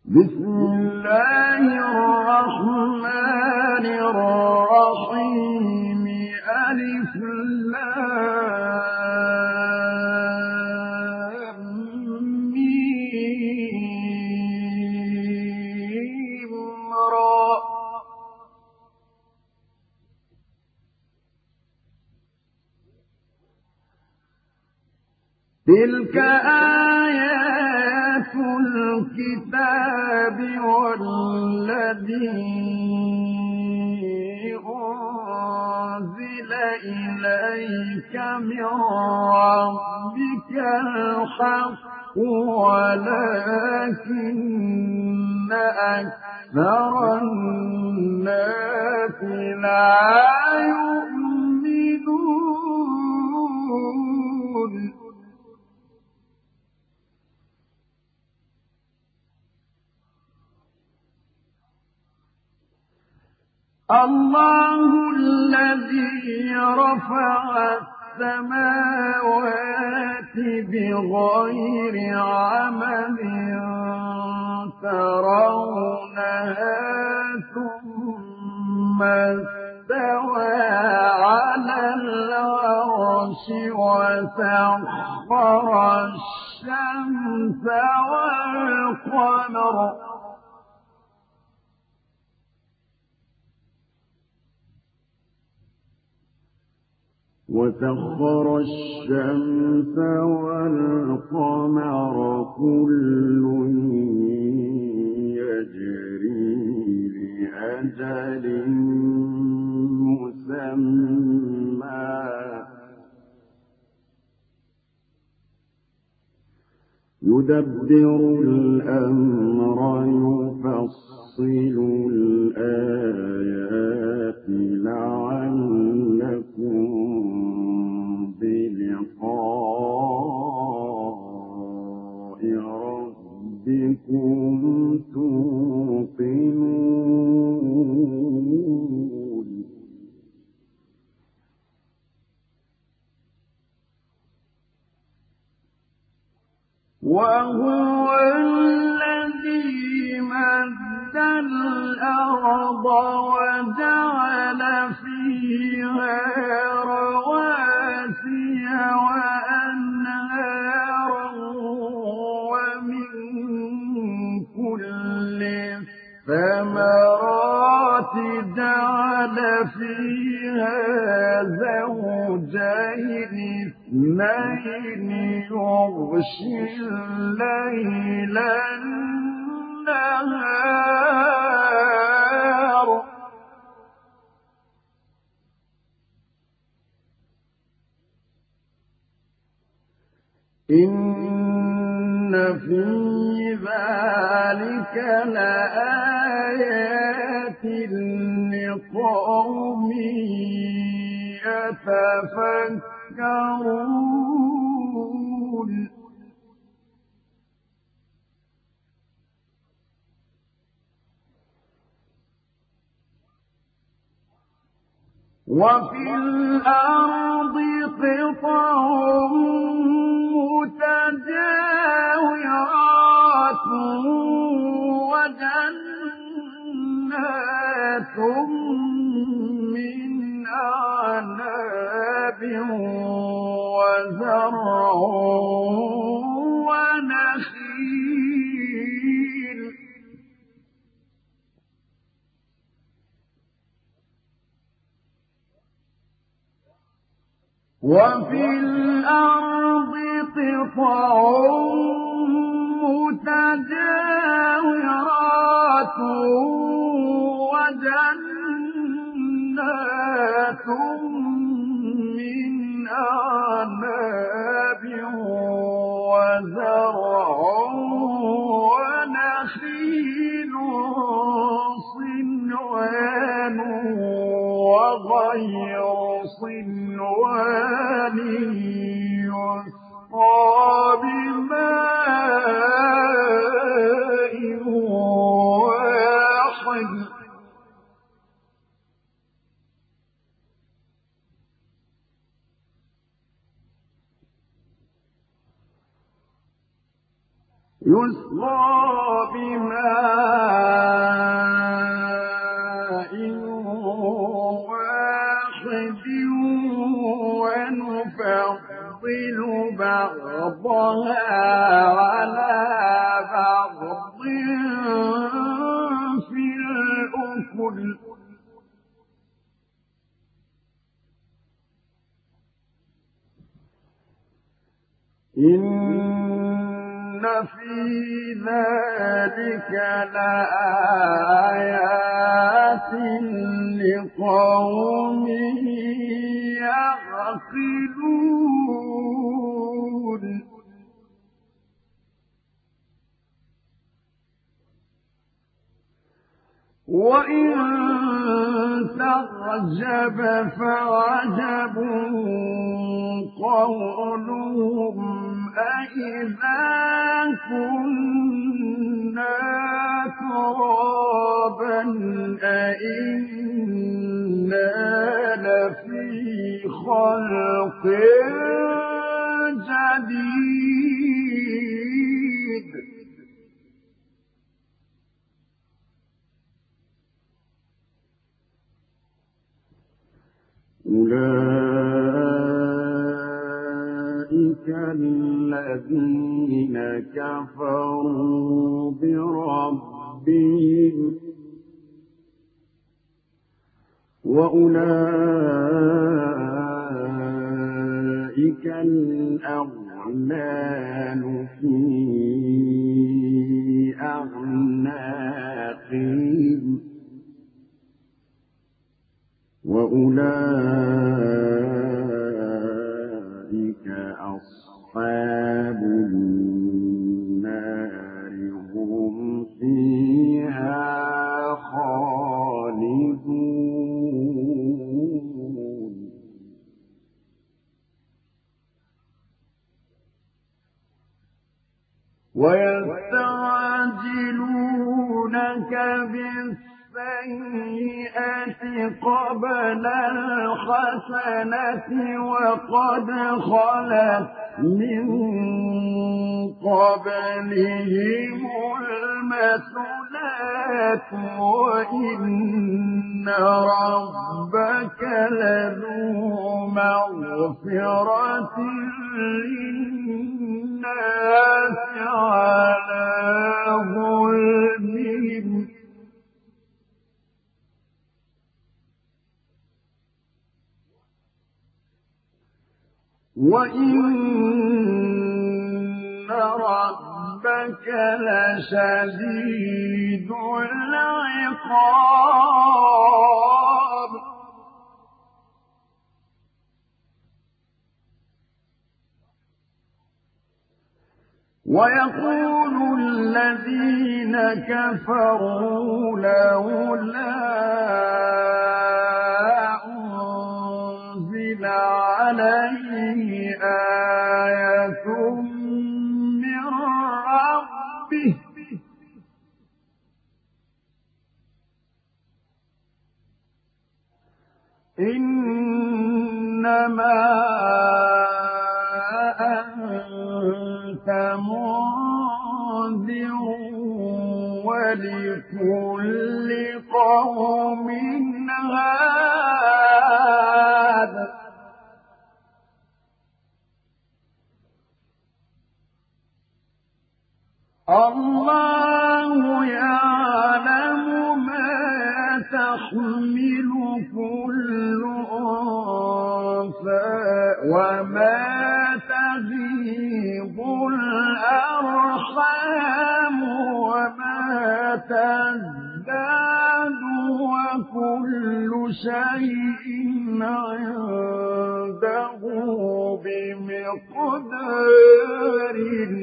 بسم الله الرحمن الرحيم ألف لام ميم را تلك آيات الكتاب والذي أنزل إليك من ربك الحق ولكن أكثر الناس لا يؤمنون الله الذي رفع السماوات بغير عمد ترونها ثم استوى على العرش وسخر الشمس والقمر والقمر كل يجري لأجل مسمى يدبر الأمر يفصل الآيات لعلكم بلقاء ربكم توقنون وهو الذي مد الأرض وجعل فيها رواسي وأنهارا ومن كل الثمرات جعل فيها زوجين اثنين يغشي الليل النهار إن في ذلك لآيات لقوم يتفكرون وفي الأرض قطع متجاورات وجنات من أعناب وزرع ونخيل وفي الأرض قطع متجاورات وجنات من أعناب وزرع ونخيل صنوان وغير صنوان يسقى بماء واحد يسقى بماء أرض في الأفق إن في ذلك لآيات لقوم يعقلون وإن تعجب فعجب قولهم أإذا كنا ترابا أإنا لفي خلق جديد أولئك الذين كفروا بربهم وأولئك الأغلال في أعناقهم وأولئك أصحاب النار هم فيها خالدون ويستعجلونك بالسيئة قبل الحسنة وقد خلت من قبلهم المثلات وإن ربك لذو مغفرة للناس على ظلمهم وإن ربك لشديد العقاب ويقول الذين كفروا لولا أنزل عليه آية من ربه إنما أنت منذر ولكل قوم هاد الله يعلم ما تحمل كل أنثى وما تغيض الأرحام وما تزداد وكل شيء عنده بمقدار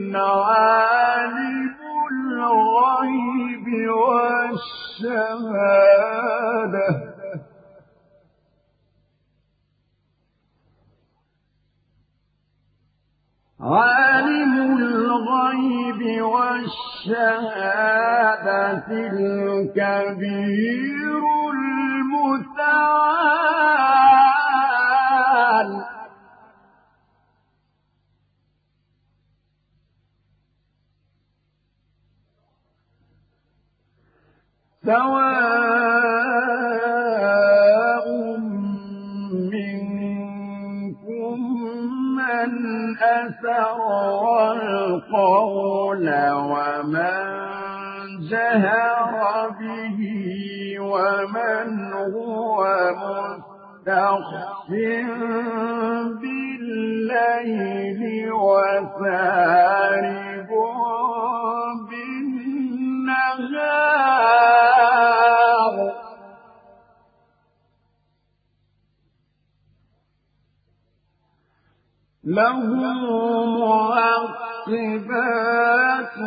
عالم الغيب والشهادة عالم الغيب والشهادة الكبير المتعال سواء منكم من أسر القول ومن جهر به ومن هو مستخف بالليل وسارب بالنهار له معقبات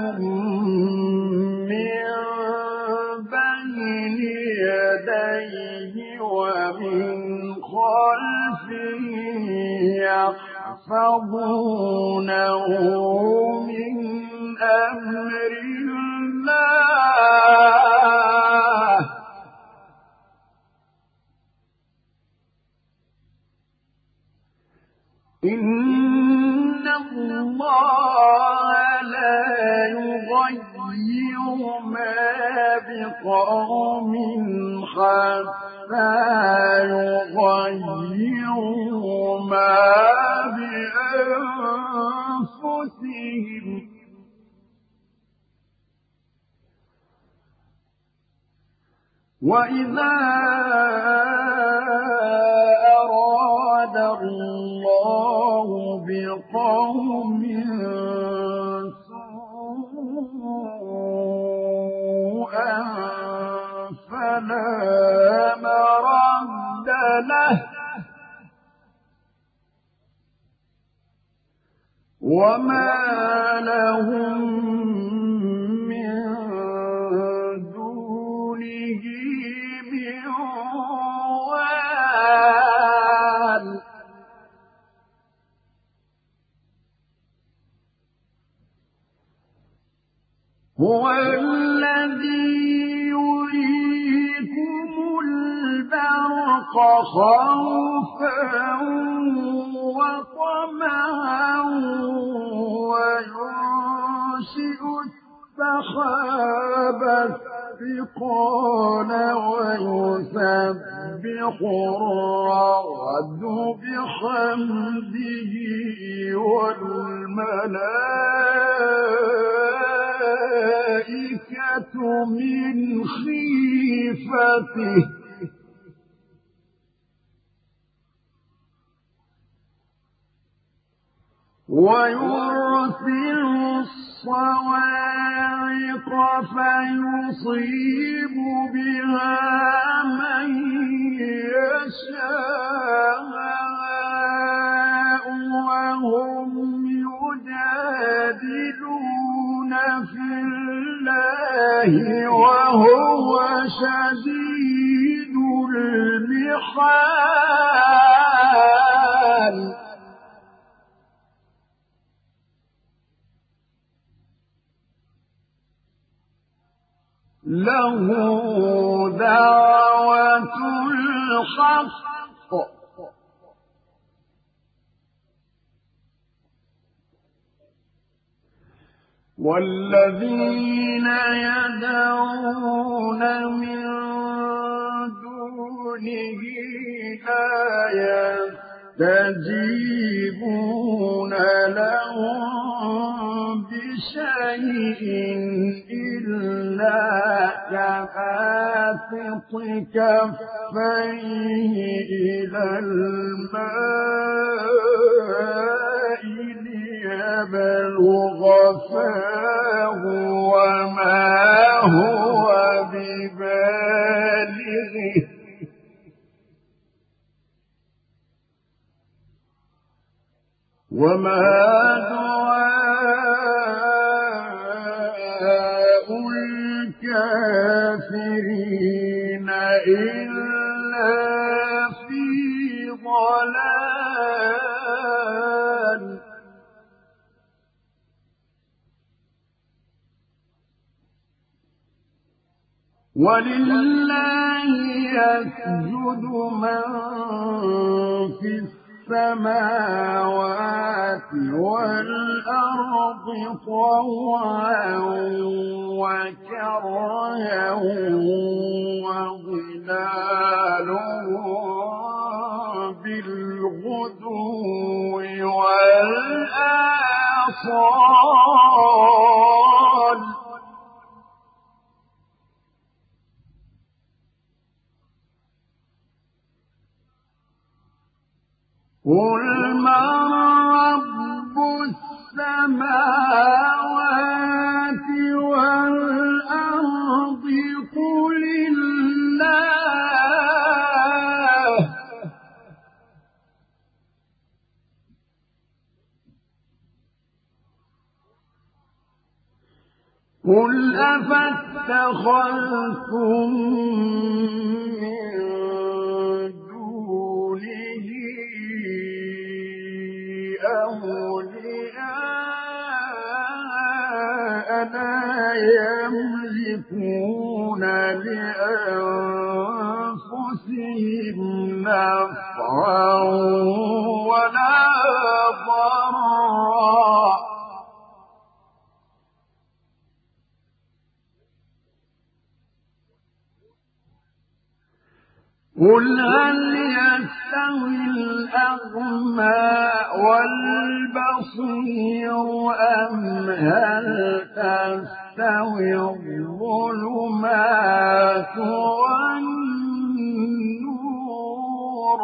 من بين يديه ومن خلفه يحفظونه من أمر الله إن الله لا يغير ما بقوم حتى يغيروا ما بأنفسهم وإذا أراد الله بقوم سوءا فلا مرد له وما لهم من دونه من وال هو الذي يريكم البرق خوفا وطمعا وينشئ السحاب الثقال ويسبح الرعد بحمده والملائكة من خيفته ويرسل الصواعق فيصيب بها من يشاء وهم يجادلون في الله وهو شديد المحال له دعوة الحق والذين يدعون من دونه لا يستجيبون لهم بشيء إلا كباسط كفيه إلى الماء ليبلغ فاه وما هو ببالغه وما دعاء الكافرين إلا في ضلال ولله يسجد من في السماوات والأرض طوعا وكرها وظلالهم بالغدو والآصال وصال قل من رب السماوات والأرض قل الله قل أفاتخذتم من دونه أولياء لا يملكون لأنفسهم نفعا ولا ضرا قل هل يستوي الأعمى والبصير أم هل تستوي الظلمات والنور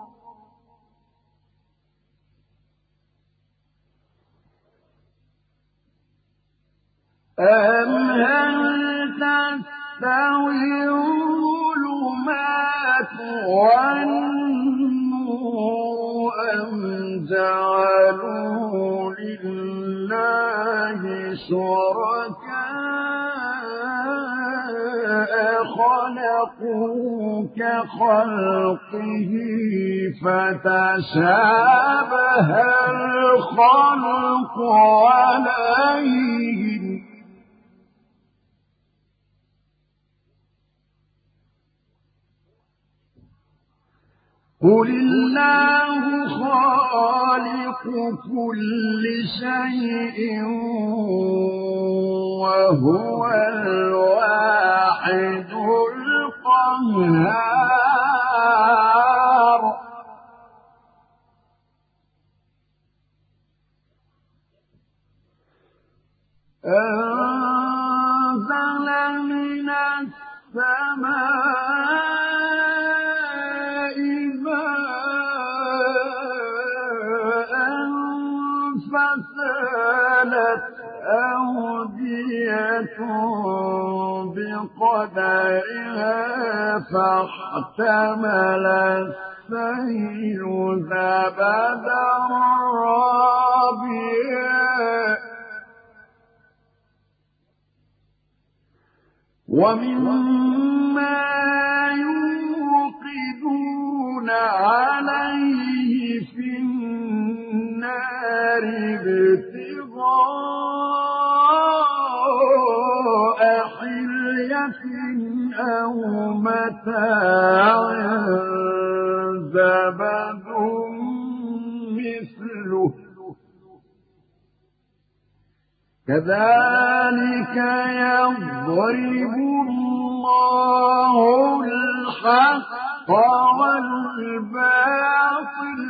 أم هل تستوي الظلمات والنور أم جعلوا لله شركاء خلقوا كخلقه فتشابه الخلق عليهم قل الله خالق كل شيء وهو الواحد القهار أنزل من السماء فسالت أودية بقدرها فاحتمل السيل زبدا رابيا ومما يوقدون عليه في النار ابتغاء حلية أو متاع زبد مثله كذلك يضرب الله الحق والباطل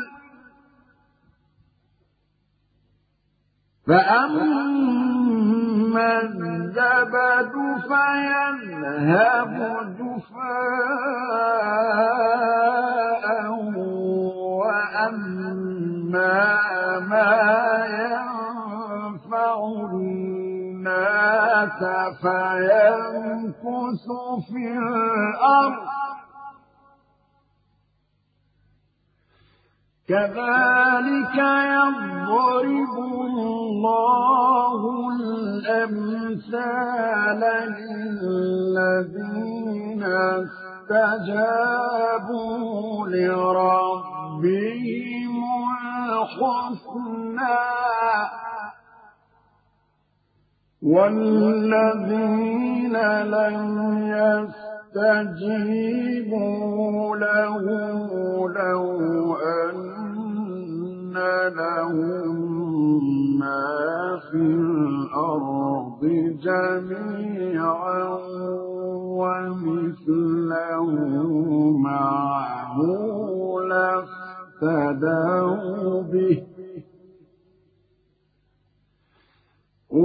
فأما الزبد فيذهب جفاء وأما ما ينفع الناس فيمكث في الأرض كذلك يضرب الله الأمثال للذين استجابوا لربهم الحسنى والذين لم يستجيبوا له لو أن لهم ما في الأرض جميعا ومثله معه لافتدوا به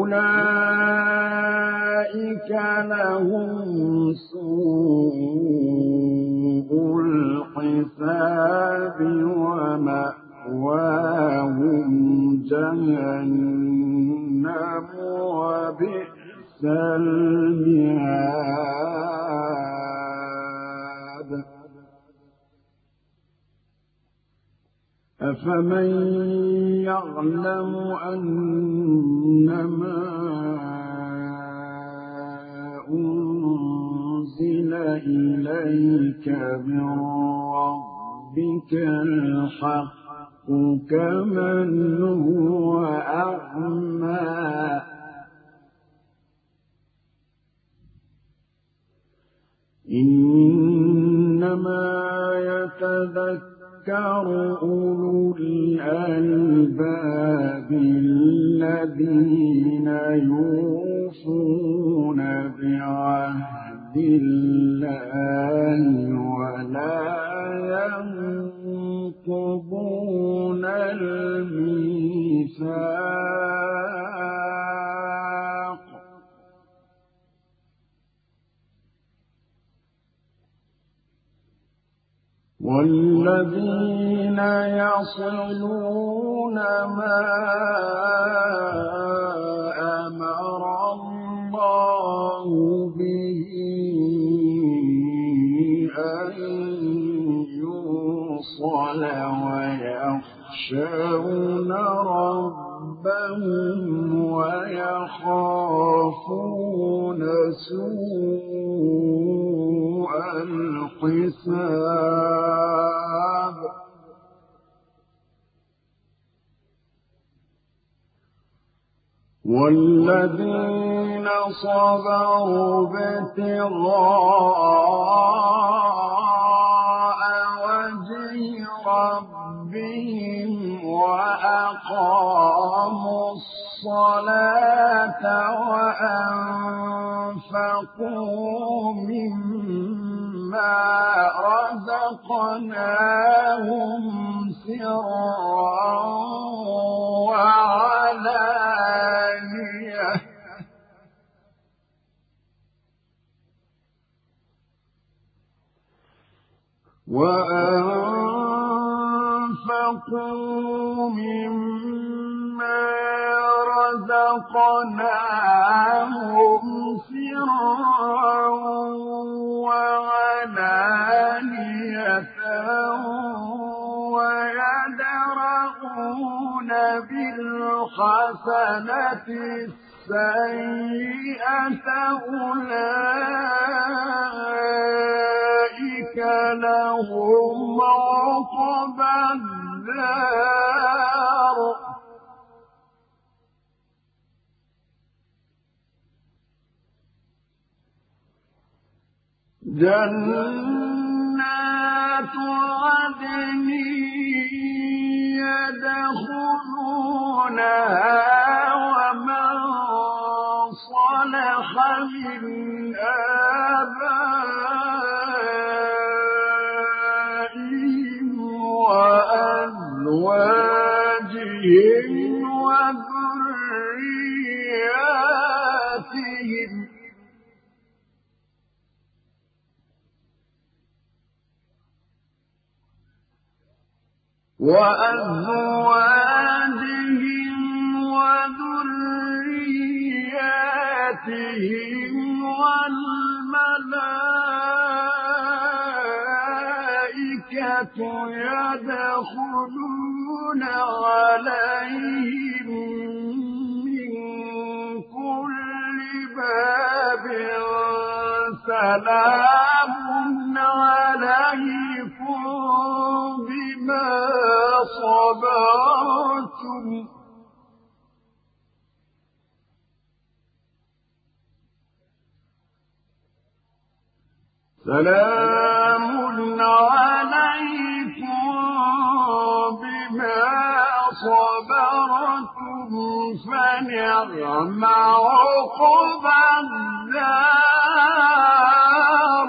أولئك لهم سوء الحساب ومأواهم جهنم وبئس المهاد أفمن يعلم أنما أنزل إليك من ربك الحق كمن هو أعمى إنما يتذكر أولو الألباب الذين يوفون بعهد الله ولا ينقضون الميثاق والذين يصلون ما أمر الله به أن يوصل ويخشون ربهم ويخافون سوء الحساب والذين صبروا ابتغاء وجه ربهم وأقاموا الصلاة وأنفقوا مما رزقناهم سرا وعلانية وأنفقوا مما رزقناهم سرا وعلانية ويدرؤون بالحسنة السيئة أولئك لهم عقبى الدار جنات عدن يدخلونها ومن صلح من آبائهم وأزواجهم وذرياتهم وذرياتهم والملائكة يدخلون عليهم من كل باب سلام عليكم بما صبرتم سلام عليكم بما صبرتم فنعم عقبى الدار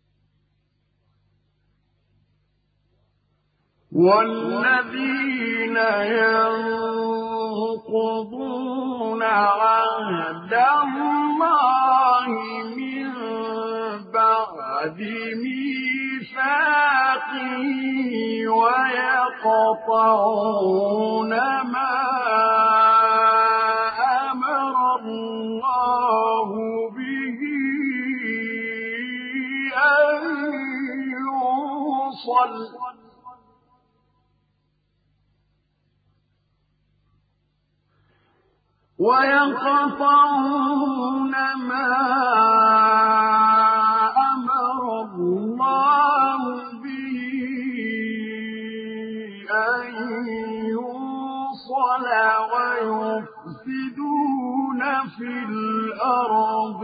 والذين ينقضون عهد الله من بعد ميثاقه ويقطعون ما أمر الله به أن يوصل ويقطعون ما أمر الله به أن يوصل ويفسدون في الأرض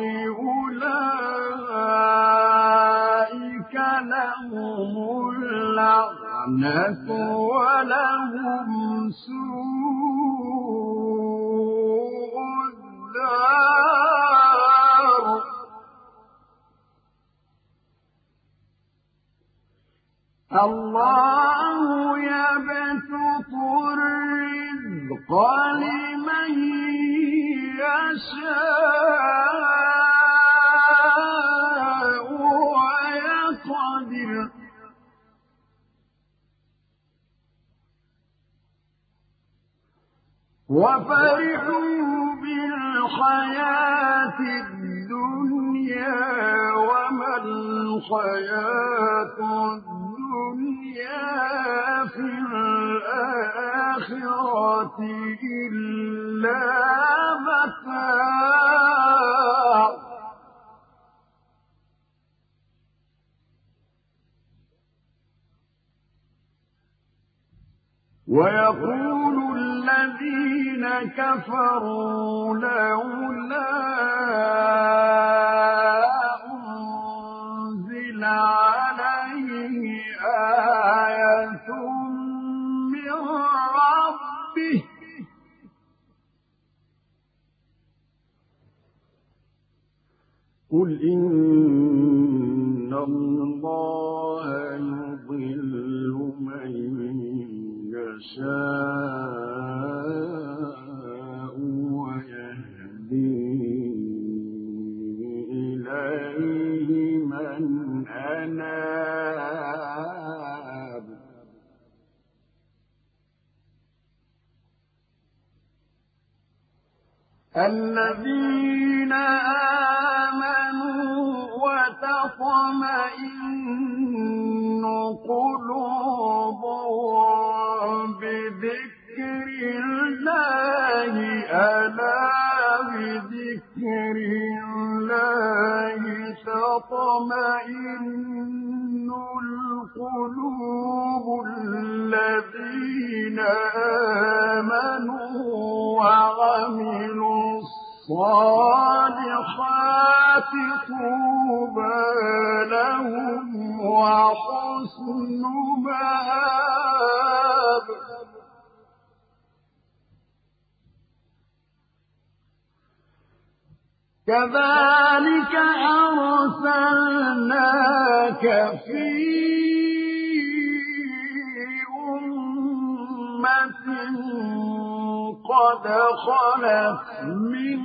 أولئك لهم اللعنة ولهم سوء الدار الله يبسط الرزق لمن يشاء ويقدر وفرحوا بالحياة الدنيا وما الحياة الدنيا في الآخرة إلا متاع ويقول الذين كفروا لولا أنزل عليه آية من ربه قل إن الله يضل من يشاء ويهدي إليه من أناب الذين آمنوا وتطمئن قلوبهم بذكر الله ألا بذكر الله تطمئن القلوب الذين آمنوا وعملوا الصالحات طوبى لهم وحسن مآب كذلك أرسلناك في أمة قد خلت من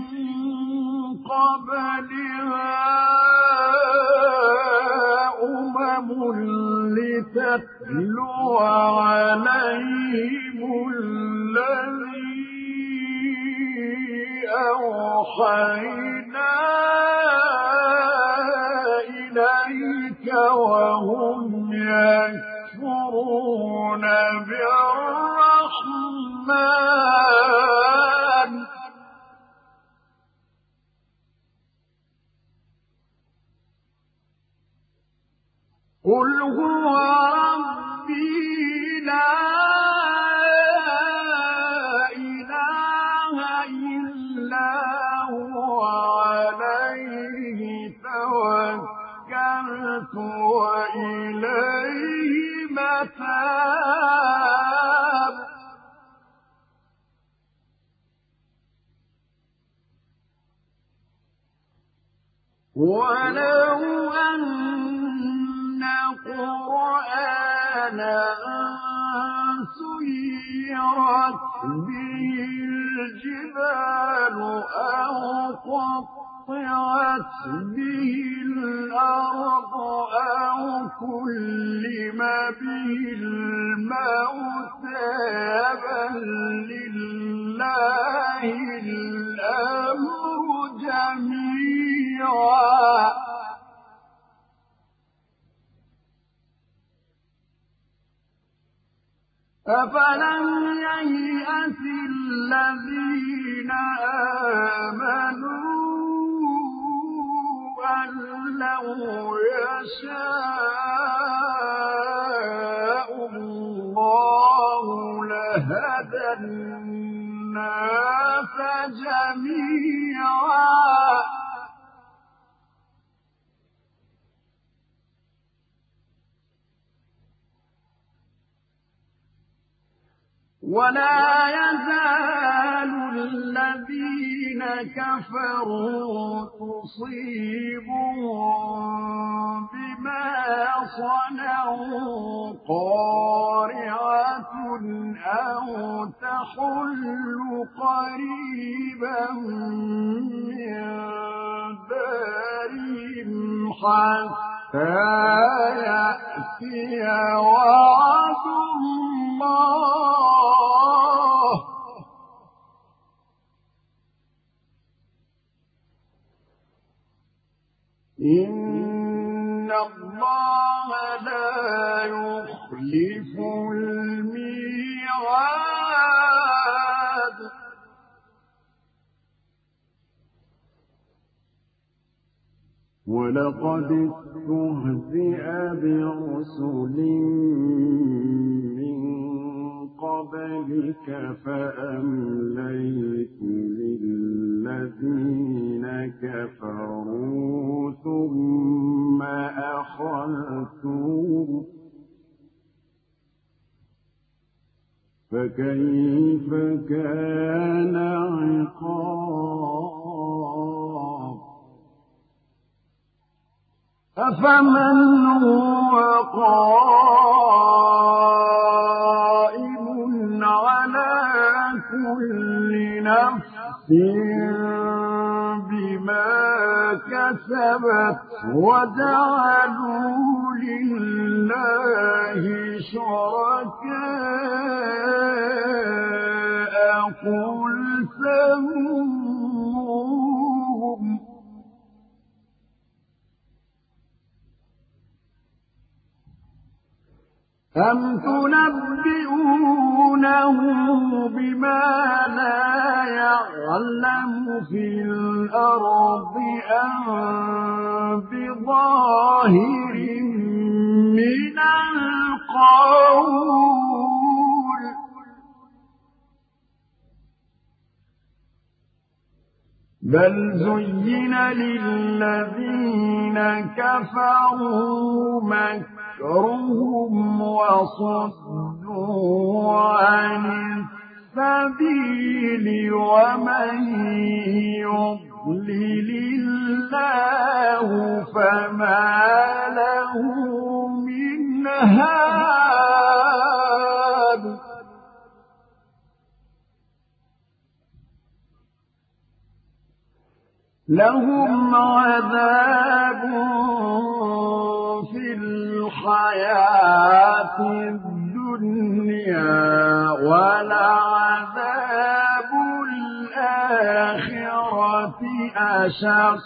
قبلها لتتلو عليهم الذي أوحينا إليك وهم يكفرون بالرحمن قل هو ربي لا إله إلا هو عليه توكلت وإليه متاب ولو أن قرآنا سيرت به الجبال أو قطعت به الأرض أو كلم به الموتى بل لله الأمر جميعا أفلم ييأس الذين آمنوا أن لو يشاء الله لهدى الناس جميعا ولا يزال الذين كفروا تصيبهم بما صنعوا قارعة أو تحل قريبا من دارهم حتى يأتي وعد الله إن الله لا يخلف الميعاد ولقد استهزئ برسل من قبلك فأمليت للذين كفروا ثم أخذتهم فكيف كان عقاب أفمن هو قائم على كل نفس بما كسبت وجعلوا لله شركاء قل سموهم أم تنبئونه بما لا يعلم في الأرض أم بظاهر من القول بل زين للذين كفروا مكرهم وصدوا عن السبيل ومن يضلل الله فما له من هاد لهم عذاب في الحياة الدنيا ولعذاب الآخرة أشق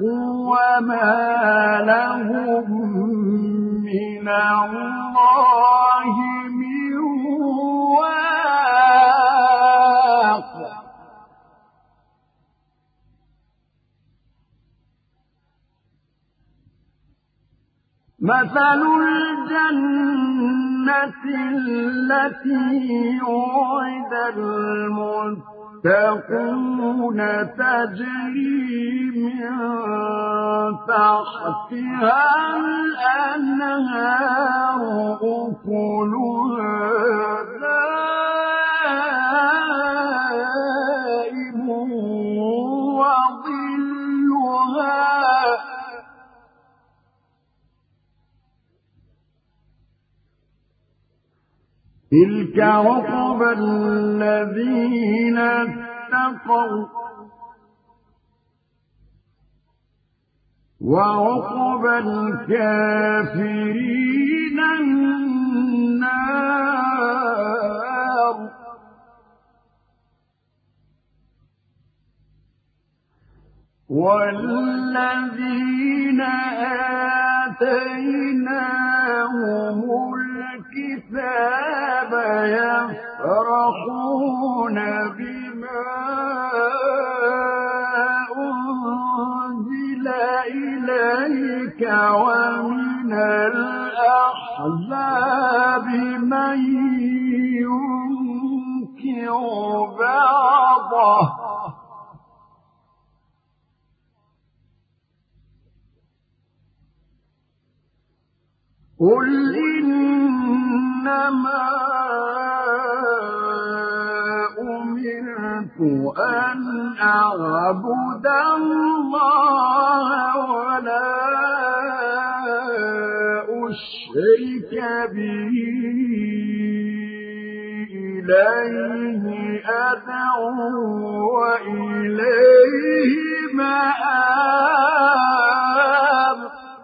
وما لهم من الله من واق مثل الجنة التي وعد المتقون تجري من تحتها الأنهار أكلها دائم وظلها تلك عقبى الذين اتقوا وعقبى الكافرين النار. والذين آتيناهم الكتاب يفرحون بما أنزل إليك ومن الأحزاب من ينكر بعضه قل إنما أمرت أن أعبد الله ولا أشرك به إليه أدعو وإليه مآب.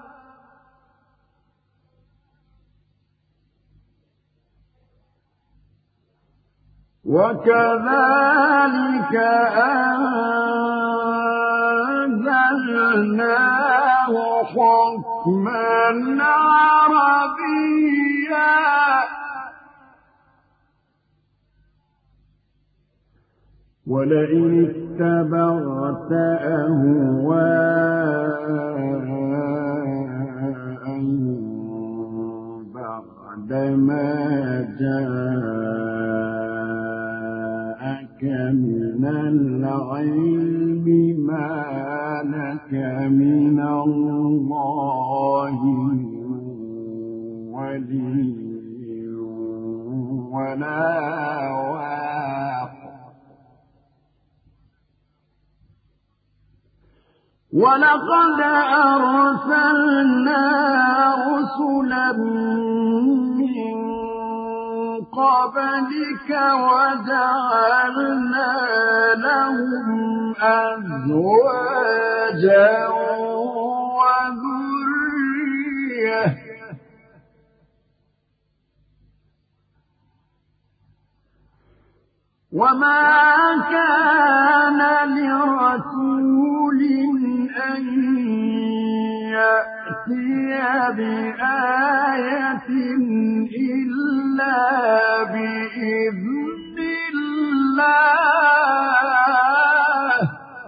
وكذلك أنزلناه حكما عربيا ولئن اتبعت أهواءهم بعدما جاءك من العلم ما لك من الله ولي ولا واق. ولقد أرسلنا رسلا من قبلك وجعلنا لهم أزواجا وذرية وما كان لرسول أن يأتي بآية إلا بإذن الله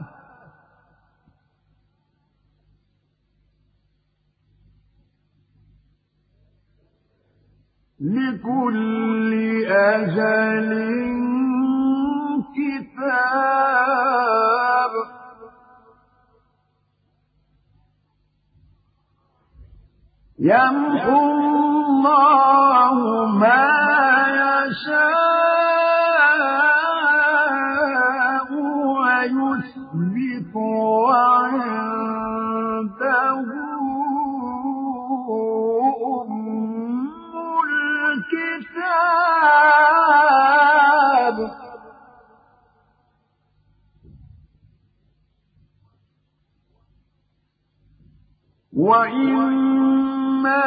لكل أجل كتاب. يمحو الله ما يشاء ويثبت وعنده أم الكتاب. وإما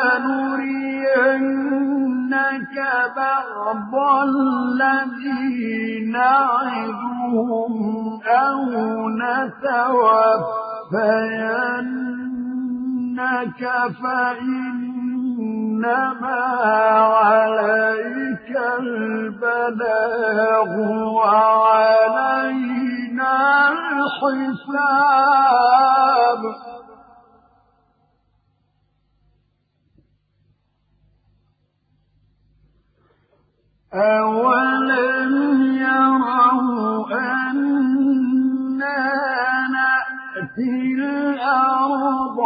نرينك بعض الذي نعدهم أو نتوفينك فإنما عليك البلاغ وعلينا الحساب. أولم يروا أنا نأتي الأرض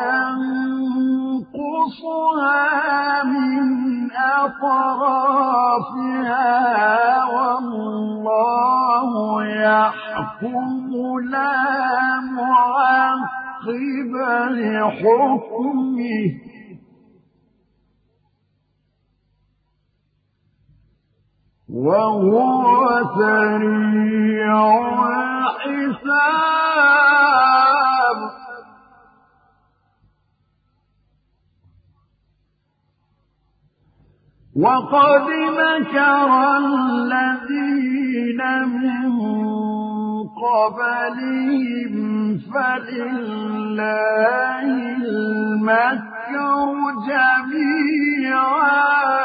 ننقصها من أطرافها والله يحكم لا معقب لحكمه وهو سريع الحساب وقد مكر الذين من قبلهم فلله المكر جميعا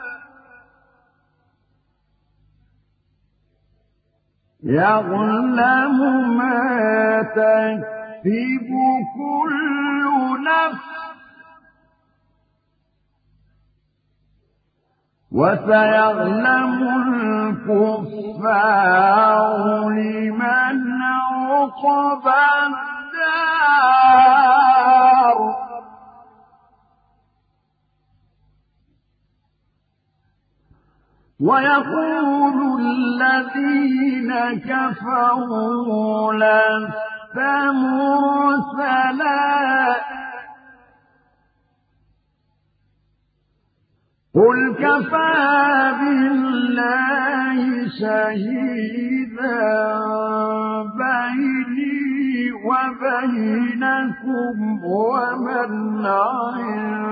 يعلم ما تكسب كل نفس وسيعلم الكفار لمن عقبى الدار ويقول الذين كفروا لست مرسلا قل كفى بالله شهيدا بيني وبينكم ومن